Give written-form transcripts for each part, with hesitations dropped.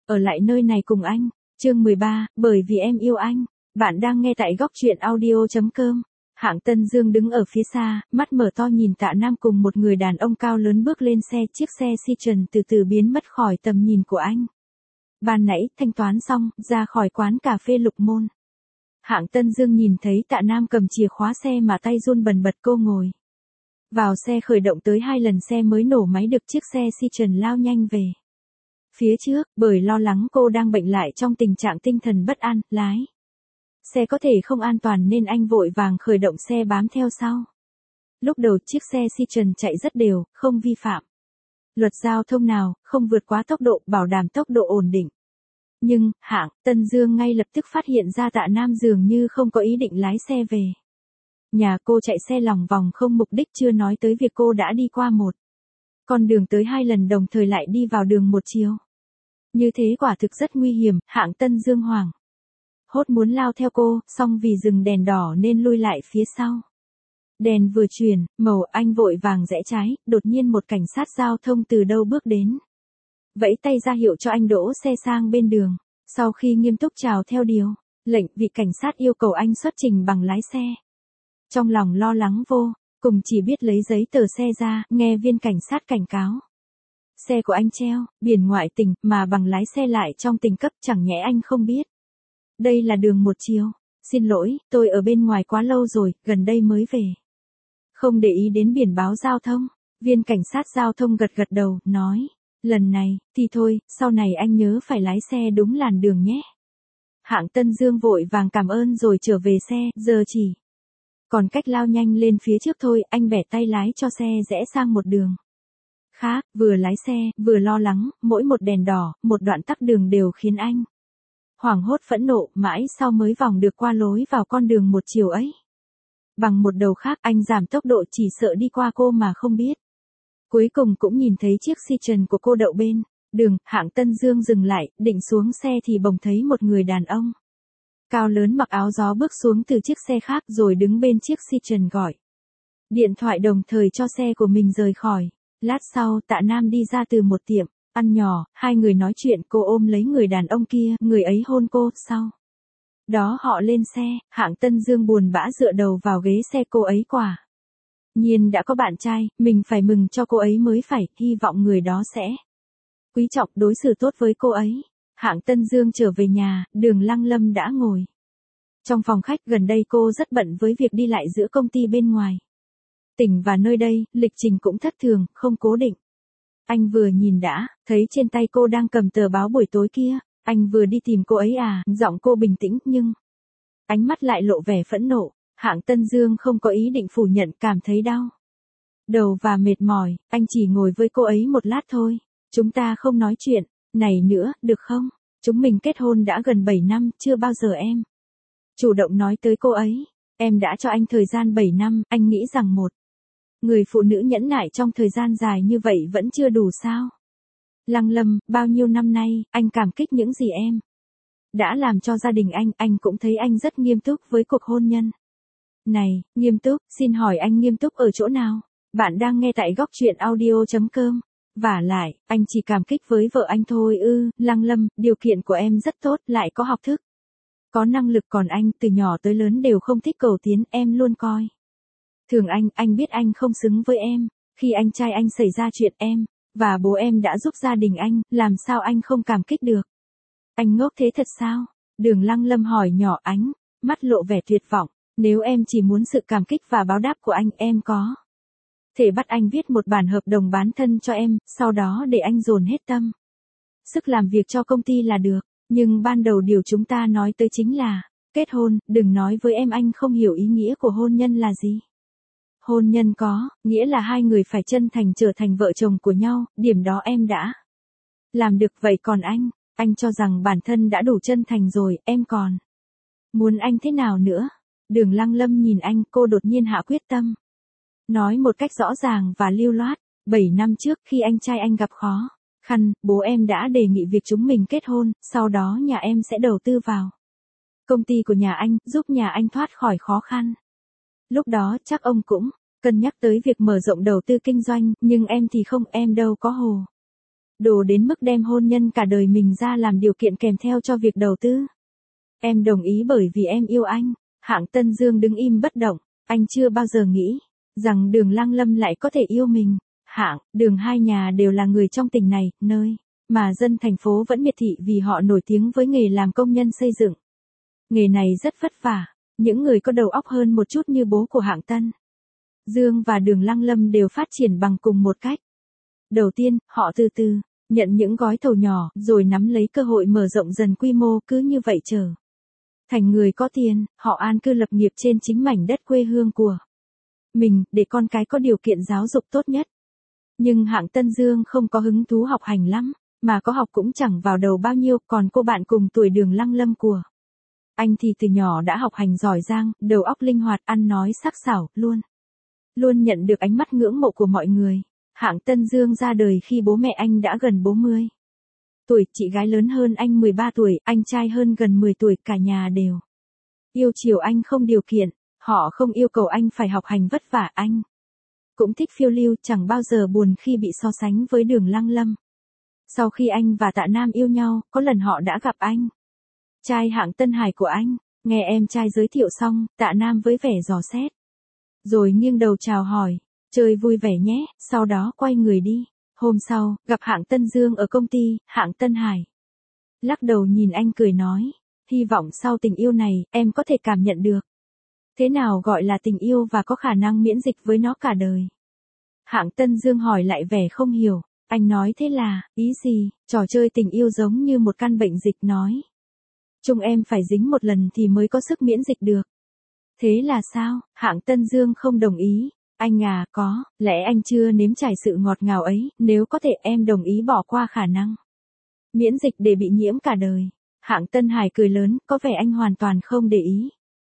ở lại nơi này cùng anh. Chương 13, bởi vì em yêu anh. Bạn đang nghe tại góc truyện audio.com. Hạng Tân Dương đứng ở phía xa, mắt mở to nhìn Tạ Nam cùng một người đàn ông cao lớn bước lên xe, chiếc xe Citroen từ từ biến mất khỏi tầm nhìn của anh. Ban nãy thanh toán xong, ra khỏi quán cà phê Lục Môn. Hạng Tân Dương nhìn thấy Tạ Nam cầm chìa khóa xe mà tay run bần bật, cô ngồi vào xe khởi động tới 2 lần xe mới nổ máy được, chiếc xe Citroen lao nhanh về phía trước, bởi lo lắng cô đang bệnh lại trong tình trạng tinh thần bất an, lái xe có thể không an toàn nên anh vội vàng khởi động xe bám theo sau. Lúc đầu chiếc xe Citroen chạy rất đều, không vi phạm luật giao thông nào, không vượt quá tốc độ, bảo đảm tốc độ ổn định. Nhưng, Hạng Tân Dương ngay lập tức phát hiện ra Tạ Nam dường như không có ý định lái xe về nhà cô, chạy xe lòng vòng không mục đích, chưa nói tới việc cô đã đi qua một con đường tới 2 lần đồng thời lại đi vào đường một chiều. Như thế quả thực rất nguy hiểm. Hạng Tân Dương hoảng hốt muốn lao theo cô, song vì dừng đèn đỏ nên lui lại phía sau. Đèn vừa chuyển màu, anh vội vàng rẽ trái, đột nhiên một cảnh sát giao thông từ đâu bước đến, vẫy tay ra hiệu cho anh đỗ xe sang bên đường. Sau khi nghiêm túc chào theo điều lệnh, vị cảnh sát yêu cầu anh xuất trình bằng lái xe. Trong lòng lo lắng vô cùng, chỉ biết lấy giấy tờ xe ra, nghe viên cảnh sát cảnh cáo. Xe của anh treo biển ngoại tỉnh mà bằng lái xe lại trong tỉnh cấp, chẳng nhẽ anh không biết đây là đường một chiều. Xin lỗi, tôi ở bên ngoài quá lâu rồi, gần đây mới về, không để ý đến biển báo giao thông. Viên cảnh sát giao thông gật gật đầu, nói, lần này thì thôi, sau này anh nhớ phải lái xe đúng làn đường nhé. Hạng Tân Dương vội vàng cảm ơn rồi trở về xe, giờ chỉ còn cách lao nhanh lên phía trước thôi. Anh bẻ tay lái cho xe rẽ sang một đường khác, vừa lái xe vừa lo lắng, mỗi một đèn đỏ, một đoạn tắc đường đều khiến anh hoảng hốt phẫn nộ, mãi sau mới vòng được qua lối vào con đường một chiều ấy. Bằng một đầu khác, anh giảm tốc độ chỉ sợ đi qua cô mà không biết. Cuối cùng cũng nhìn thấy chiếc Citroen của cô đậu bên đường. Hạng Tân Dương dừng lại, định xuống xe thì bỗng thấy một người đàn ông cao lớn mặc áo gió bước xuống từ chiếc xe khác rồi đứng bên chiếc Citroen gọi điện thoại đồng thời cho xe của mình rời khỏi. Lát sau, Tạ Nam đi ra từ một tiệm ăn nhỏ, 2 người nói chuyện, cô ôm lấy người đàn ông kia, người ấy hôn cô, sau đó họ lên xe. Hạng Tân Dương buồn bã dựa đầu vào ghế xe, cô ấy quả nhiên đã có bạn trai, mình phải mừng cho cô ấy mới phải, hy vọng người đó sẽ quý trọng, đối xử tốt với cô ấy. Hạng Tân Dương trở về nhà, Đường Lăng Lâm đã ngồi trong phòng khách. Gần đây cô rất bận với việc đi lại giữa công ty bên ngoài tỉnh và nơi đây, lịch trình cũng thất thường, không cố định. Anh vừa nhìn đã thấy trên tay cô đang cầm tờ báo buổi tối kia. Anh vừa đi tìm cô ấy à? Giọng cô bình tĩnh nhưng ánh mắt lại lộ vẻ phẫn nộ. Hạng Tân Dương không có ý định phủ nhận, cảm thấy đau đầu và mệt mỏi, anh chỉ ngồi với cô ấy một lát thôi. Chúng ta không nói chuyện này nữa, được không? Chúng mình kết hôn đã gần 7 năm, chưa bao giờ em chủ động nói tới cô ấy. Em đã cho anh thời gian 7 năm, anh nghĩ rằng một người phụ nữ nhẫn nại trong thời gian dài như vậy vẫn chưa đủ sao? Lăng Lâm, bao nhiêu năm nay, anh cảm kích những gì em đã làm cho gia đình anh cũng thấy anh rất nghiêm túc với cuộc hôn nhân này. Nghiêm túc? Xin hỏi anh nghiêm túc ở chỗ nào? Bạn đang nghe tại góc truyện audio.com. Vả lại, anh chỉ cảm kích với vợ anh thôi ư? Lăng Lâm, điều kiện của em rất tốt, lại có học thức, có năng lực, còn anh từ nhỏ tới lớn đều không thích cầu tiến, em luôn coi thường anh biết anh không xứng với em. Khi anh trai anh xảy ra chuyện, em và bố em đã giúp gia đình anh, làm sao anh không cảm kích được? Anh ngốc thế thật sao? Đường Lăng Lâm hỏi nhỏ, ánh mắt lộ vẻ tuyệt vọng. Nếu em chỉ muốn sự cảm kích và báo đáp của anh, em có thể bắt anh viết một bản hợp đồng bán thân cho em, sau đó để anh dồn hết tâm sức làm việc cho công ty là được. Nhưng ban đầu điều chúng ta nói tới chính là kết hôn. Đừng nói với em anh không hiểu ý nghĩa của hôn nhân là gì. Hôn nhân có nghĩa là 2 người phải chân thành trở thành vợ chồng của nhau, điểm đó em đã làm được. Vậy còn anh cho rằng bản thân đã đủ chân thành rồi, em còn muốn anh thế nào nữa? Đường Lăng Lâm nhìn anh, cô đột nhiên hạ quyết tâm nói một cách rõ ràng và lưu loát. 7 năm trước, khi anh trai anh gặp khó khăn, bố em đã đề nghị việc chúng mình kết hôn, sau đó nhà em sẽ đầu tư vào công ty của nhà anh, giúp nhà anh thoát khỏi khó khăn. Lúc đó chắc ông cũng cân nhắc tới việc mở rộng đầu tư kinh doanh, nhưng em thì không, em đâu có hồ Đồ đến mức đem hôn nhân cả đời mình ra làm điều kiện kèm theo cho việc đầu tư. Em đồng ý bởi vì em yêu anh. Hạng Tân Dương đứng im bất động, anh chưa bao giờ nghĩ rằng Đường Lăng Lâm lại có thể yêu mình. Hạng, Đường hai nhà đều là người trong tỉnh này, nơi mà dân thành phố vẫn miệt thị vì họ nổi tiếng với nghề làm công nhân xây dựng. Nghề này rất vất vả, những người có đầu óc hơn một chút như bố của Hạng Tân Dương và Đường Lăng Lâm đều phát triển bằng cùng một cách. Đầu tiên, họ từ từ nhận những gói thầu nhỏ, rồi nắm lấy cơ hội mở rộng dần quy mô, cứ như vậy trở thành người có tiền, họ an cư lập nghiệp trên chính mảnh đất quê hương của mình, để con cái có điều kiện giáo dục tốt nhất. Nhưng Hạng Tân Dương không có hứng thú học hành lắm, mà có học cũng chẳng vào đầu bao nhiêu, còn cô bạn cùng tuổi Đường Lăng Lâm của anh thì từ nhỏ đã học hành giỏi giang, đầu óc linh hoạt, ăn nói sắc sảo, luôn nhận được ánh mắt ngưỡng mộ của mọi người. Hạng Tân Dương ra đời khi bố mẹ anh đã gần 40 tuổi, chị gái lớn hơn anh 13 tuổi, anh trai hơn gần 10 tuổi, cả nhà đều yêu chiều anh không điều kiện, họ không yêu cầu anh phải học hành vất vả, anh cũng thích phiêu lưu, chẳng bao giờ buồn khi bị so sánh với Đường Lăng Lâm. Sau khi anh và Tạ Nam yêu nhau, có lần họ đã gặp anh trai Hạng Tân Hải của anh, nghe em trai giới thiệu xong, Tạ Nam với vẻ dò xét, rồi nghiêng đầu chào hỏi, chơi vui vẻ nhé, sau đó quay người đi. Hôm sau, gặp Hạng Tân Dương ở công ty, Hạng Tân Hải lắc đầu nhìn anh cười nói, hy vọng sau tình yêu này, em có thể cảm nhận được thế nào gọi là tình yêu và có khả năng miễn dịch với nó cả đời. Hạng Tân Dương hỏi lại vẻ không hiểu, anh nói thế là, ý gì, trò chơi tình yêu giống như một căn bệnh dịch nói chung em phải dính một lần thì mới có sức miễn dịch được. Thế là sao? Hạng Tân Dương không đồng ý. Anh à, có lẽ anh chưa nếm trải sự ngọt ngào ấy, nếu có thể em đồng ý bỏ qua khả năng miễn dịch để bị nhiễm cả đời. Hạng Tân Hải cười lớn, có vẻ anh hoàn toàn không để ý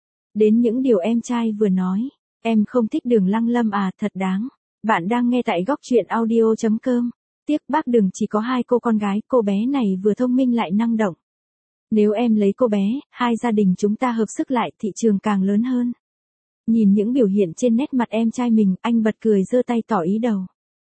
đến những điều em trai vừa nói. Em không thích Đường Lăng Lâm à, thật đáng. Bạn đang nghe tại góc truyện audio.com. Tiếc bác Đường chỉ có 2 cô con gái, cô bé này vừa thông minh lại năng động. Nếu em lấy cô bé, hai gia đình chúng ta hợp sức lại, thị trường càng lớn hơn. Nhìn những biểu hiện trên nét mặt em trai mình, anh bật cười giơ tay tỏ ý đầu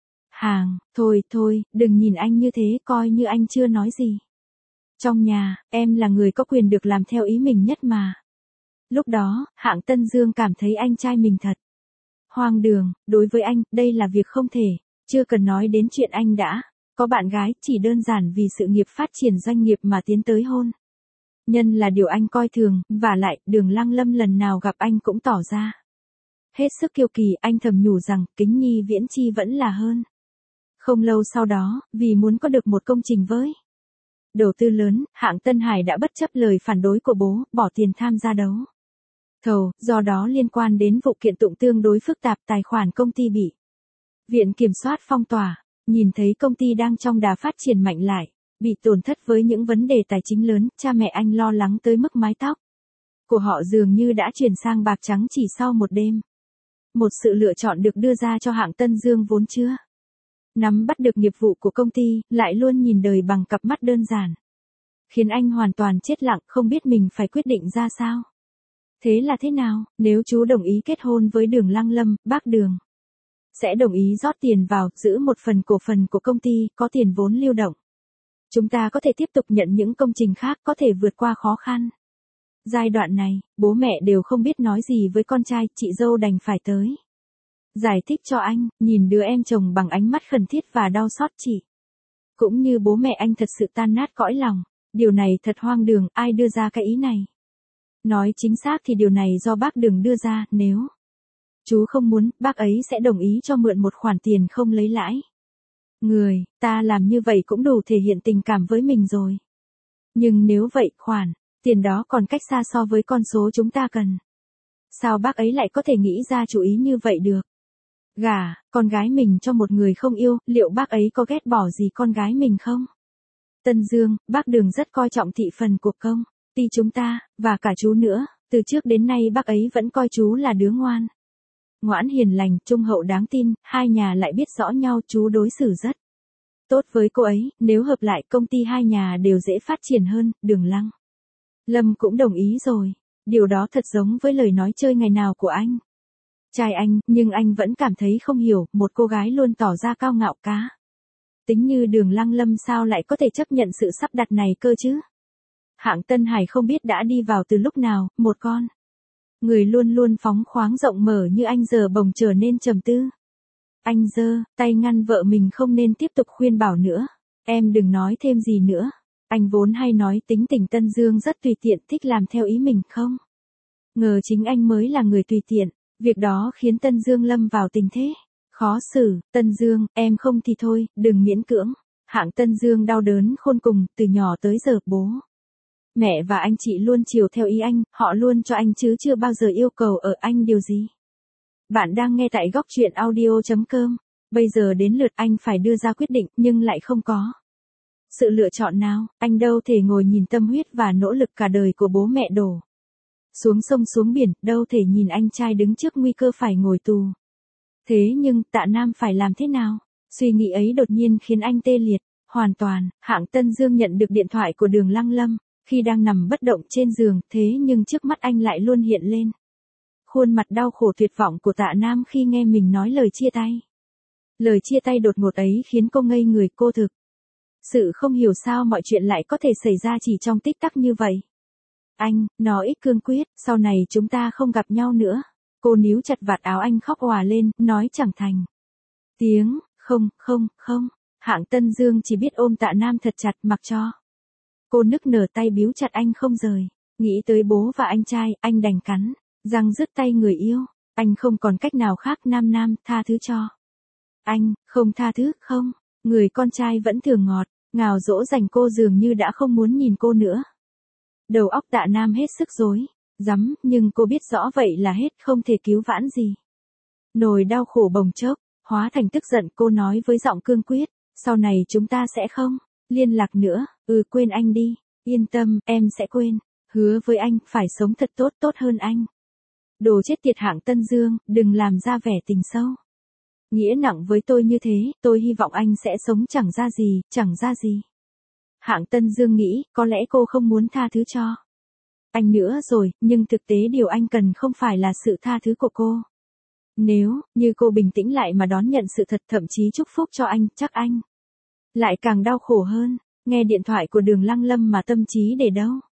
hàng, thôi, đừng nhìn anh như thế, coi như anh chưa nói gì. Trong nhà, em là người có quyền được làm theo ý mình nhất mà. Lúc đó, Hạng Tân Dương cảm thấy anh trai mình thật hoang đường, đối với anh, đây là việc không thể, chưa cần nói đến chuyện anh đã có bạn gái, chỉ đơn giản vì sự nghiệp phát triển doanh nghiệp mà tiến tới hôn nhân là điều anh coi thường, vả lại, Đường Lăng Lâm lần nào gặp anh cũng tỏ ra hết sức kiêu kỳ, anh thầm nhủ rằng, kính nhi viễn chi vẫn là hơn. Không lâu sau đó, vì muốn có được một công trình với đầu tư lớn, Hạng Tân Hải đã bất chấp lời phản đối của bố, bỏ tiền tham gia đấu thầu, do đó liên quan đến vụ kiện tụng tương đối phức tạp, tài khoản công ty bị Viện Kiểm soát phong tỏa, nhìn thấy công ty đang trong đà phát triển mạnh lại, bị tổn thất với những vấn đề tài chính lớn, cha mẹ anh lo lắng tới mức mái tóc của họ dường như đã chuyển sang bạc trắng chỉ sau một đêm. Một sự lựa chọn được đưa ra cho Hạng Tân Dương vốn chưa nắm bắt được nghiệp vụ của công ty, lại luôn nhìn đời bằng cặp mắt đơn giản, khiến anh hoàn toàn chết lặng, không biết mình phải quyết định ra sao. Thế là thế nào, nếu chú đồng ý kết hôn với Đường Lăng Lâm, bác Đường sẽ đồng ý rót tiền vào, giữ một phần cổ phần của công ty, có tiền vốn lưu động. Chúng ta có thể tiếp tục nhận những công trình khác, có thể vượt qua khó khăn. Giai đoạn này, bố mẹ đều không biết nói gì với con trai, chị dâu đành phải tới giải thích cho anh, nhìn đứa em chồng bằng ánh mắt khẩn thiết và đau xót, chị cũng như bố mẹ anh thật sự tan nát cõi lòng. Điều này thật hoang đường, ai đưa ra cái ý này? Nói chính xác thì điều này do bác Đường đưa ra, nếu chú không muốn, bác ấy sẽ đồng ý cho mượn một khoản tiền không lấy lãi. Người ta làm như vậy cũng đủ thể hiện tình cảm với mình rồi. Nhưng nếu vậy, khoản tiền đó còn cách xa so với con số chúng ta cần. Sao bác ấy lại có thể nghĩ ra chủ ý như vậy được? Gả con gái mình cho một người không yêu, liệu bác ấy có ghét bỏ gì con gái mình không? Tân Dương, bác Đường rất coi trọng thị phần của công ty chúng ta, và cả chú nữa. Từ trước đến nay bác ấy vẫn coi chú là đứa ngoãn hiền lành, trung hậu đáng tin, hai nhà lại biết rõ nhau, chú đối xử rất tốt với cô ấy, nếu hợp lại công ty hai nhà đều dễ phát triển hơn. Đường Lăng Lâm cũng đồng ý rồi. Điều đó thật giống với lời nói chơi ngày nào của anh trai anh, nhưng anh vẫn cảm thấy không hiểu, một cô gái luôn tỏ ra cao ngạo cá Tính như Đường Lăng Lâm sao lại có thể chấp nhận sự sắp đặt này cơ chứ? Hạng Tân Hải không biết đã đi vào từ lúc nào, một con người luôn luôn phóng khoáng rộng mở như anh giờ bỗng trở nên trầm tư. Anh giơ tay ngăn vợ mình không nên tiếp tục khuyên bảo nữa. Em đừng nói thêm gì nữa. Anh vốn hay nói tính tình Tân Dương rất tùy tiện, thích làm theo ý mình không? Ngờ chính anh mới là người tùy tiện. Việc đó khiến Tân Dương lâm vào tình thế khó xử. Tân Dương, em không thì thôi, đừng miễn cưỡng. Hạng Tân Dương đau đớn khôn cùng, từ nhỏ tới giờ bố mẹ và anh chị luôn chiều theo ý anh, họ luôn cho anh chứ chưa bao giờ yêu cầu ở anh điều gì. Bạn đang nghe tại góc truyện audio.com. Bây giờ đến lượt anh phải đưa ra quyết định nhưng lại không có sự lựa chọn nào. Anh đâu thể ngồi nhìn tâm huyết và nỗ lực cả đời của bố mẹ đổ xuống sông xuống biển, đâu thể nhìn anh trai đứng trước nguy cơ phải ngồi tù. Thế nhưng Tạ Nam phải làm thế nào? Suy nghĩ ấy đột nhiên khiến anh tê liệt hoàn toàn. Hạng Tân Dương nhận được điện thoại của Đường Lăng Lâm khi đang nằm bất động trên giường, thế nhưng trước mắt anh lại luôn hiện lên khuôn mặt đau khổ tuyệt vọng của Tạ Nam khi nghe mình nói lời chia tay. Lời chia tay đột ngột ấy khiến cô ngây người, cô thực sự không hiểu sao mọi chuyện lại có thể xảy ra chỉ trong tích tắc như vậy. Anh, nó ít cương quyết, sau này chúng ta không gặp nhau nữa. Cô níu chặt vạt áo anh khóc òa lên, nói chẳng thành tiếng. Không. Hạng Tân Dương chỉ biết ôm Tạ Nam thật chặt mặc cho cô nức nở tay biếu chặt anh không rời. Nghĩ tới bố và anh trai, anh đành cắn răng dứt tay người yêu. Anh không còn cách nào khác. Nam, tha thứ cho anh. Không tha thứ, không. Người con trai vẫn thường ngọt ngào dỗ dành cô, dường như đã không muốn nhìn cô nữa. Đầu óc Tạ Nam hết sức rối rắm, nhưng cô biết rõ vậy là hết, không thể cứu vãn gì. Nỗi đau khổ bồng chốc hóa thành tức giận, cô nói với giọng cương quyết, sau này chúng ta sẽ không liên lạc nữa. Quên anh đi. Yên tâm, em sẽ quên. Hứa với anh, phải sống thật tốt hơn anh. Đồ chết tiệt. Hạng Tân Dương, đừng làm ra vẻ tình sâu nghĩa nặng với tôi như thế, tôi hy vọng anh sẽ sống chẳng ra gì. Hạng Tân Dương nghĩ, có lẽ cô không muốn tha thứ cho anh nữa rồi, nhưng thực tế điều anh cần không phải là sự tha thứ của cô. Nếu như cô bình tĩnh lại mà đón nhận sự thật, thậm chí chúc phúc cho anh, chắc anh lại càng đau khổ hơn. Nghe điện thoại của Đường Lăng Lâm mà tâm trí để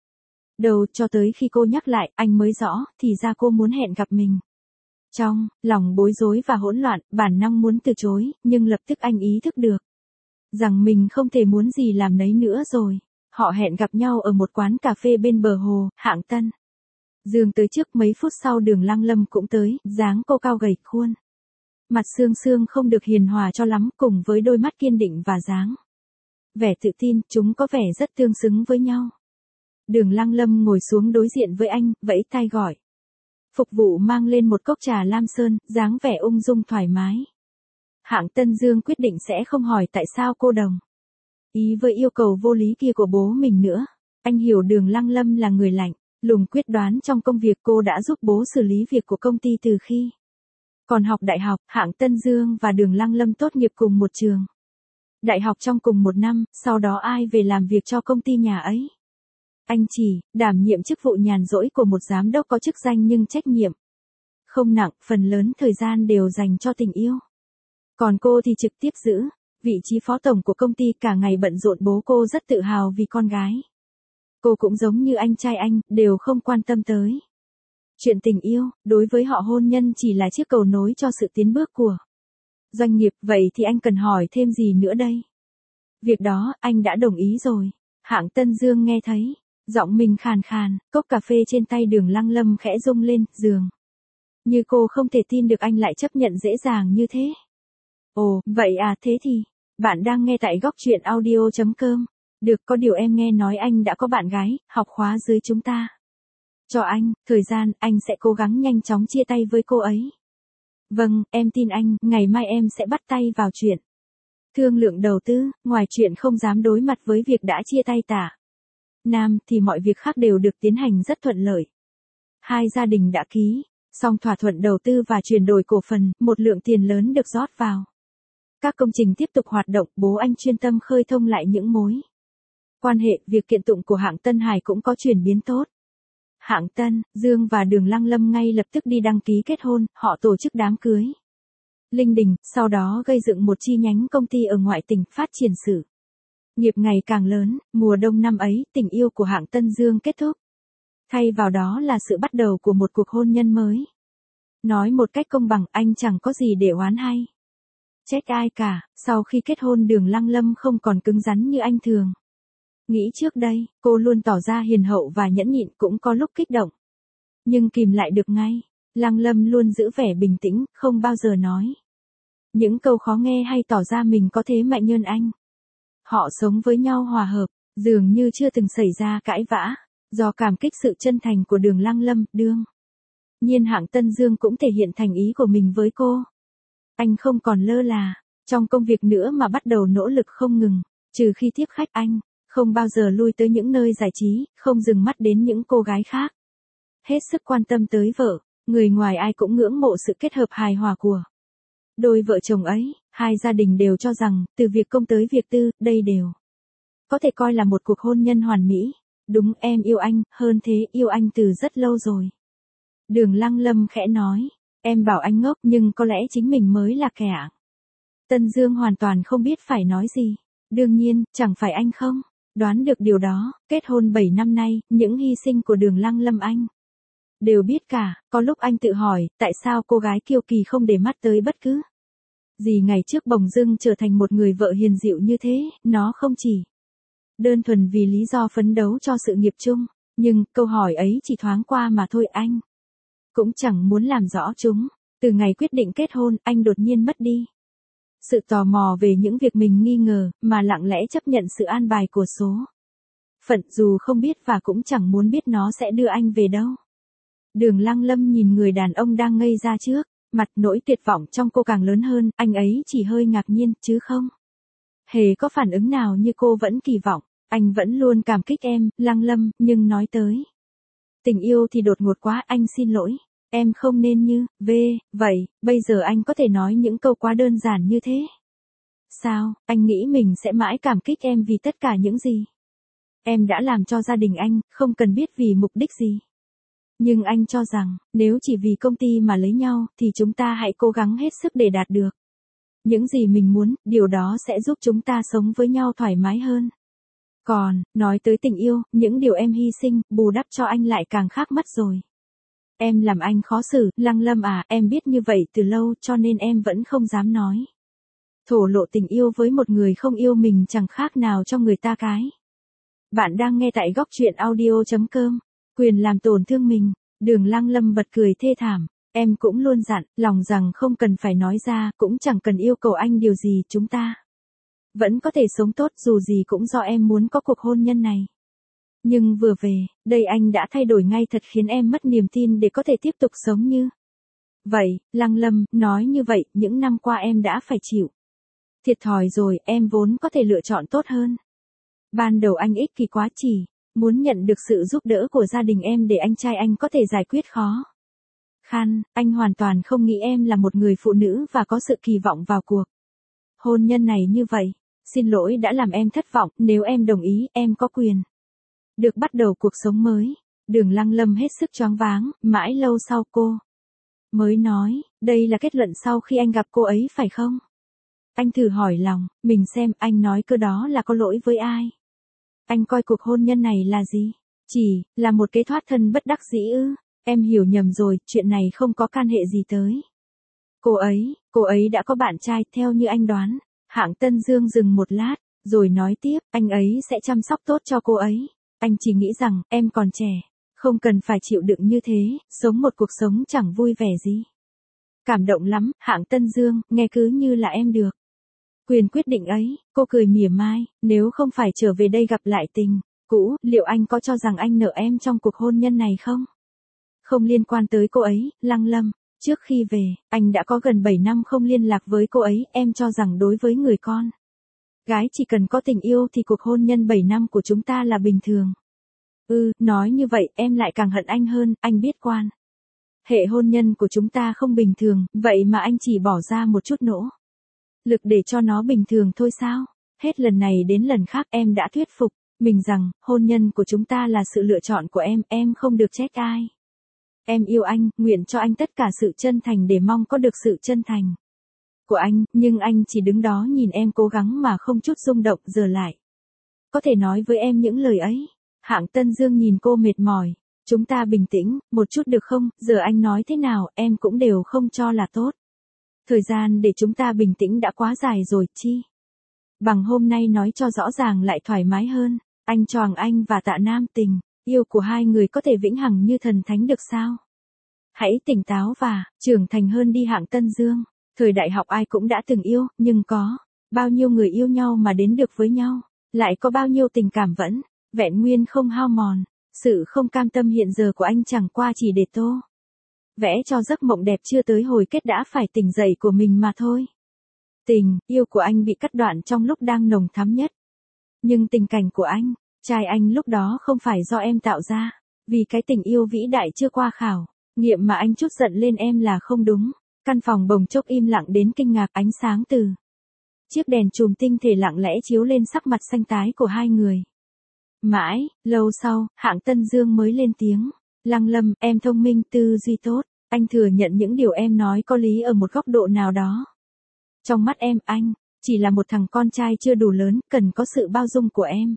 đâu cho tới khi cô nhắc lại, anh mới rõ, thì ra cô muốn hẹn gặp mình. Trong lòng bối rối và hỗn loạn, bản năng muốn từ chối, nhưng lập tức anh ý thức được rằng mình không thể muốn gì làm nấy nữa rồi. Họ hẹn gặp nhau ở một quán cà phê bên bờ hồ. Hạng Tân Dương tới trước, mấy phút sau Đường Lăng Lâm cũng tới, dáng cô cao gầy, khuôn mặt xương không được hiền hòa cho lắm, cùng với đôi mắt kiên định và dáng vẻ tự tin, chúng có vẻ rất tương xứng với nhau. Đường Lăng Lâm ngồi xuống đối diện với anh, vẫy tay gọi phục vụ mang lên một cốc trà lam sơn, dáng vẻ ung dung thoải mái. Hạng Tân Dương quyết định sẽ không hỏi tại sao cô đồng ý với yêu cầu vô lý kia của bố mình nữa. Anh hiểu Đường Lăng Lâm là người lạnh lùng quyết đoán trong công việc. Cô đã giúp bố xử lý việc của công ty từ khi còn học đại học. Hạng Tân Dương và Đường Lăng Lâm tốt nghiệp cùng một trường đại học trong cùng một năm, sau đó ai về làm việc cho công ty nhà ấy. Anh chỉ đảm nhiệm chức vụ nhàn rỗi của một giám đốc có chức danh nhưng trách nhiệm không nặng, phần lớn thời gian đều dành cho tình yêu. Còn cô thì trực tiếp giữ vị trí phó tổng của công ty, cả ngày bận rộn. Bố cô rất tự hào vì con gái cô cũng giống như anh trai anh, đều không quan tâm tới chuyện tình yêu. Đối với họ, hôn nhân chỉ là chiếc cầu nối cho sự tiến bước của doanh nghiệp. Vậy thì anh cần hỏi thêm gì nữa đây? Việc đó, anh đã đồng ý rồi. Hạng Tân Dương nghe thấy giọng mình khàn khàn, cốc cà phê trên tay Đường Lăng Lâm khẽ rung lên, dường như cô không thể tin được anh lại chấp nhận dễ dàng như thế. Ồ, vậy à, thế thì, bạn đang nghe tại góc truyện audio.com. Được, có điều em nghe nói anh đã có bạn gái, học khóa dưới chúng ta. Cho anh thời gian, anh sẽ cố gắng nhanh chóng chia tay với cô ấy. Vâng, em tin anh, ngày mai em sẽ bắt tay vào chuyện thương lượng đầu tư. Ngoài chuyện không dám đối mặt với việc đã chia tay Tạ Nam, thì mọi việc khác đều được tiến hành rất thuận lợi. Hai gia đình đã ký xong thỏa thuận đầu tư và chuyển đổi cổ phần, một lượng tiền lớn được rót vào các công trình tiếp tục hoạt động. Bố anh chuyên tâm khơi thông lại những mối quan hệ. Việc kiện tụng của Hạng Tân Hải cũng có chuyển biến tốt. Hạng Tân Dương và Đường Lăng Lâm ngay lập tức đi đăng ký kết hôn, họ tổ chức đám cưới linh đình, sau đó gây dựng một chi nhánh công ty ở ngoại tỉnh, phát triển sự nghiệp ngày càng lớn. Mùa đông năm ấy, tình yêu của hạng Tân Dương kết thúc. Thay vào đó là sự bắt đầu của một cuộc hôn nhân mới. Nói một cách công bằng, anh chẳng có gì để oán hay trách ai cả. Sau khi kết hôn, Đường Lăng Lâm không còn cứng rắn như anh thường nghĩ trước đây. Cô luôn tỏ ra hiền hậu và nhẫn nhịn, cũng có lúc kích động, nhưng kìm lại được ngay. Lăng Lâm luôn giữ vẻ bình tĩnh, không bao giờ nói những câu khó nghe hay tỏ ra mình có thế mạnh hơn anh. Họ sống với nhau hòa hợp, dường như chưa từng xảy ra cãi vã. Do cảm kích sự chân thành của Đường Lăng Lâm, đương nhiên hạng Tân Dương cũng thể hiện thành ý của mình với cô. Anh không còn lơ là trong công việc nữa mà bắt đầu nỗ lực không ngừng. Trừ khi tiếp khách, anh không bao giờ lui tới những nơi giải trí, không dừng mắt đến những cô gái khác. Hết sức quan tâm tới vợ. Người ngoài ai cũng ngưỡng mộ sự kết hợp hài hòa của đôi vợ chồng ấy. Hai gia đình đều cho rằng, từ việc công tới việc tư, đây đều có thể coi là một cuộc hôn nhân hoàn mỹ. Đúng, em yêu anh, hơn thế, yêu anh từ rất lâu rồi. Đường Lăng Lâm khẽ nói. Em bảo anh ngốc, nhưng có lẽ chính mình mới là kẻ ảng. Tân Dương hoàn toàn không biết phải nói gì. Đương nhiên, chẳng phải anh không đoán được điều đó. Kết hôn 7 năm nay, những hy sinh của Đường Lăng Lâm anh đều biết cả. Có lúc anh tự hỏi, tại sao cô gái kiêu kỳ không để mắt tới bất cứ gì ngày trước bỗng dưng trở thành một người vợ hiền dịu như thế. Nó không chỉ đơn thuần vì lý do phấn đấu cho sự nghiệp chung. Nhưng, câu hỏi ấy chỉ thoáng qua mà thôi, anh cũng chẳng muốn làm rõ chúng. Từ ngày quyết định kết hôn, anh đột nhiên mất đi sự tò mò về những việc mình nghi ngờ, mà lặng lẽ chấp nhận sự an bài của số phận, dù không biết và cũng chẳng muốn biết nó sẽ đưa anh về đâu. Đường Lăng Lâm nhìn người đàn ông đang ngây ra trước, mặt nỗi tuyệt vọng trong cô càng lớn hơn. Anh ấy chỉ hơi ngạc nhiên, chứ không hề có phản ứng nào như cô vẫn kỳ vọng. Anh vẫn luôn cảm kích em, Lăng Lâm, nhưng nói tới tình yêu thì đột ngột quá. Anh xin lỗi, em không nên như vậy. Bây giờ anh có thể nói những câu quá đơn giản như thế sao? Anh nghĩ mình sẽ mãi cảm kích em vì tất cả những gì em đã làm cho gia đình anh, không cần biết vì mục đích gì. Nhưng anh cho rằng, nếu chỉ vì công ty mà lấy nhau, thì chúng ta hãy cố gắng hết sức để đạt được những gì mình muốn. Điều đó sẽ giúp chúng ta sống với nhau thoải mái hơn. Còn, nói tới tình yêu, những điều em hy sinh, bù đắp cho anh lại càng khác mất rồi. Em làm anh khó xử, Lăng Lâm à, em biết như vậy từ lâu, cho nên em vẫn không dám nói. Thổ lộ tình yêu với một người không yêu mình chẳng khác nào cho người ta cái. Bạn đang nghe tại góc truyện audio.com. Quyền làm tổn thương mình. Đường Lăng Lâm bật cười thê thảm. Em cũng luôn dặn lòng rằng không cần phải nói ra, cũng chẳng cần yêu cầu anh điều gì. Chúng ta vẫn có thể sống tốt, dù gì cũng do em muốn có cuộc hôn nhân này. Nhưng vừa về, đây anh đã thay đổi ngay, thật khiến em mất niềm tin để có thể tiếp tục sống như vậy. Lăng Lâm, nói như vậy, những năm qua em đã phải chịu thiệt thòi rồi. Em vốn có thể lựa chọn tốt hơn. Ban đầu anh ích kỷ quá, chỉ muốn nhận được sự giúp đỡ của gia đình em để anh trai anh có thể giải quyết khó khăn. Anh hoàn toàn không nghĩ em là một người phụ nữ và có sự kỳ vọng vào cuộc hôn nhân này như vậy. Xin lỗi đã làm em thất vọng. Nếu em đồng ý, em có quyền được bắt đầu cuộc sống mới. Đường Lăng Lâm hết sức choáng váng. Mãi lâu sau cô mới nói, đây là kết luận sau khi anh gặp cô ấy phải không? Anh thử hỏi lòng mình xem, anh nói cơ đó là có lỗi với ai? Anh coi cuộc hôn nhân này là gì? Chỉ là một cái thoát thân bất đắc dĩ ư? Em hiểu nhầm rồi, chuyện này không có can hệ gì tới cô ấy đã có bạn trai, theo như anh đoán. Hạng Tân Dương dừng một lát, rồi nói tiếp, anh ấy sẽ chăm sóc tốt cho cô ấy. Anh chỉ nghĩ rằng, em còn trẻ, không cần phải chịu đựng như thế, sống một cuộc sống chẳng vui vẻ gì. Cảm động lắm, Hạng Tân Dương, nghe cứ như là em được quyền quyết định ấy. Cô cười mỉa mai, nếu không phải trở về đây gặp lại tình cũ, liệu anh có cho rằng anh nợ em trong cuộc hôn nhân này không? Không liên quan tới cô ấy, Lăng Lâm. Trước khi về, anh đã có gần 7 năm không liên lạc với cô ấy. Em cho rằng đối với người con gái chỉ cần có tình yêu thì cuộc hôn nhân 7 năm của chúng ta là bình thường. Nói như vậy em lại càng hận anh hơn. Anh biết quan hệ hôn nhân của chúng ta không bình thường, vậy mà anh chỉ bỏ ra một chút nỗ lực để cho nó bình thường thôi sao? Hết lần này đến lần khác em đã thuyết phục mình rằng, hôn nhân của chúng ta là sự lựa chọn của em không được trách ai. Em yêu anh, nguyện cho anh tất cả sự chân thành để mong có được sự chân thành của anh, nhưng anh chỉ đứng đó nhìn em cố gắng mà không chút rung động giờ lại. Có thể nói với em những lời ấy. Hạng Tân Dương nhìn cô mệt mỏi. Chúng ta bình tĩnh, một chút được không, giờ anh nói thế nào em cũng đều không cho là tốt. Thời gian để chúng ta bình tĩnh đã quá dài rồi, chi bằng hôm nay nói cho rõ ràng lại thoải mái hơn. Anh choàng anh và Tạ Nam tình yêu của hai người có thể vĩnh hằng như thần thánh được sao? Hãy tỉnh táo và trưởng thành hơn đi Hạng Tân Dương. Thời đại học ai cũng đã từng yêu, nhưng có bao nhiêu người yêu nhau mà đến được với nhau, lại có bao nhiêu tình cảm vẫn vẹn nguyên không hao mòn. Sự không cam tâm hiện giờ của anh chẳng qua chỉ để tô vẽ cho giấc mộng đẹp chưa tới hồi kết đã phải tỉnh dậy của mình mà thôi. Tình yêu của anh bị cắt đoạn trong lúc đang nồng thắm nhất. Nhưng tình cảnh của anh, trai anh lúc đó không phải do em tạo ra, vì cái tình yêu vĩ đại chưa qua khảo nghiệm mà anh chút giận lên em là không đúng. Căn phòng bồng chốc im lặng đến kinh ngạc, ánh sáng từ chiếc đèn chùm tinh thể lặng lẽ chiếu lên sắc mặt xanh tái của hai người. Mãi, lâu sau, Hạng Tân Dương mới lên tiếng. Lăng Lâm, em thông minh, tư duy tốt. Anh thừa nhận những điều em nói có lý ở một góc độ nào đó. Trong mắt em, anh chỉ là một thằng con trai chưa đủ lớn, cần có sự bao dung của em.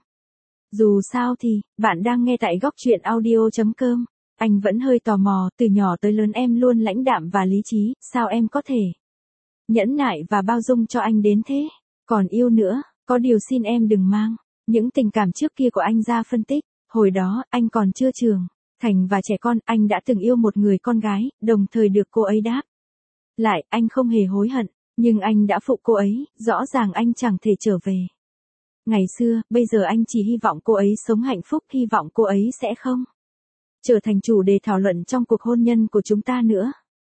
Dù sao thì, bạn đang nghe tại góc truyện audio.com. Anh vẫn hơi tò mò, từ nhỏ tới lớn em luôn lãnh đạm và lý trí, sao em có thể nhẫn nại và bao dung cho anh đến thế? Còn yêu nữa, có điều xin em đừng mang những tình cảm trước kia của anh ra phân tích. Hồi đó, anh còn chưa trưởng thành và trẻ con, anh đã từng yêu một người con gái, đồng thời được cô ấy đáp lại, anh không hề hối hận, nhưng anh đã phụ cô ấy, rõ ràng anh chẳng thể trở về ngày xưa, bây giờ anh chỉ hy vọng cô ấy sống hạnh phúc, hy vọng cô ấy sẽ không trở thành chủ đề thảo luận trong cuộc hôn nhân của chúng ta nữa.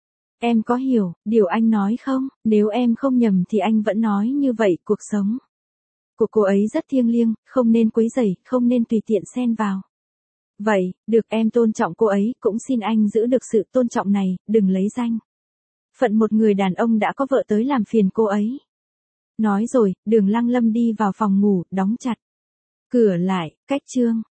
Em có hiểu điều anh nói không? Nếu em không nhầm thì anh vẫn nói như vậy, cuộc sống của cô ấy rất thiêng liêng, không nên quấy rầy, không nên tùy tiện xen vào. Vậy, được, em tôn trọng cô ấy, cũng xin anh giữ được sự tôn trọng này, đừng lấy danh phận một người đàn ông đã có vợ tới làm phiền cô ấy. Nói rồi, Đường Lăng Lâm đi vào phòng ngủ, đóng chặt cửa lại, cách chương.